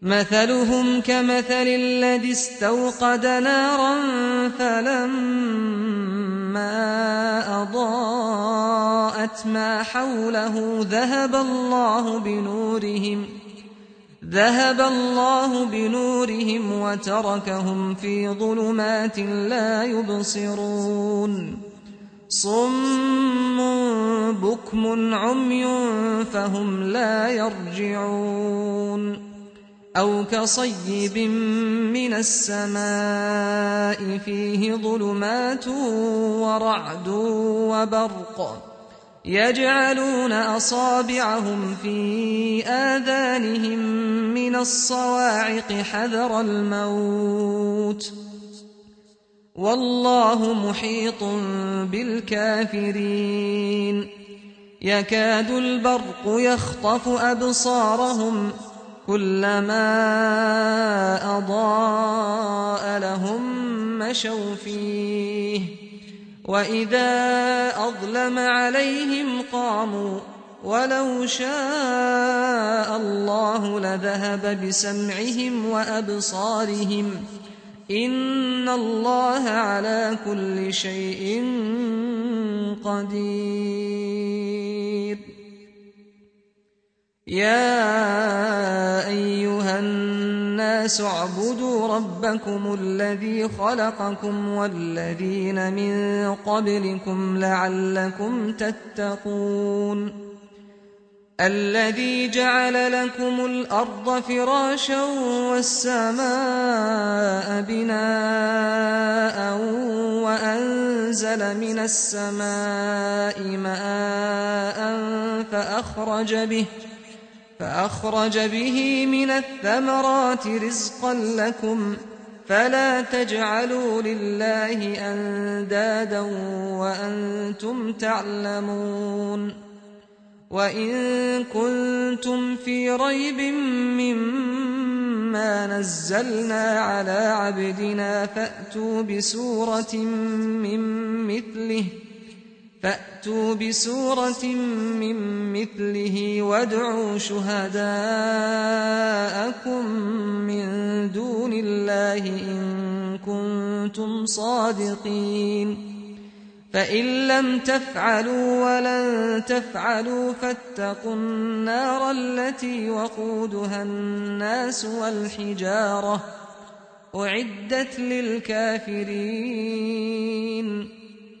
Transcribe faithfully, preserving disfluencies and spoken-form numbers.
مثلهم كمثل الذي استوقد نارا فلما أضاءت ما حوله ذهب الله بنورهم ذهب الله بنورهم وتركهم في ظلمات لا يبصرون صم بكم عمي فهم لا يرجعون أو كصيب من السماء فيه ظلمات ورعد وبرق يجعلون أصابعهم في آذانهم من الصواعق حذر الموت والله محيط بالكافرين يكاد البرق يخطف أبصارهم كلما أضاء لهم مشوا فيه وإذا أظلم عليهم قاموا ولو شاء الله لذهب بسمعهم وأبصارهم إن الله على كل شيء قدير يا أيها الناس اعبدوا ربكم الذي خلقكم والذين من قبلكم لعلكم تتقون الذي جعل لكم الأرض فراشا والسماء بناء وأنزل من السماء ماء فأخرج به فأخرج به من الثمرات رزقا لكم فلا تجعلوا لله أندادا وأنتم تعلمون وإن كنتم في ريب مما نزلنا على عبدنا فأتوا بسورة من مثله فأتوا بسورة من مثله وادعوا شهداءكم من دون الله إن كنتم صادقين فإن لم تفعلوا ولن تفعلوا فاتقوا النار التي وقودها الناس والحجارة أعدت للكافرين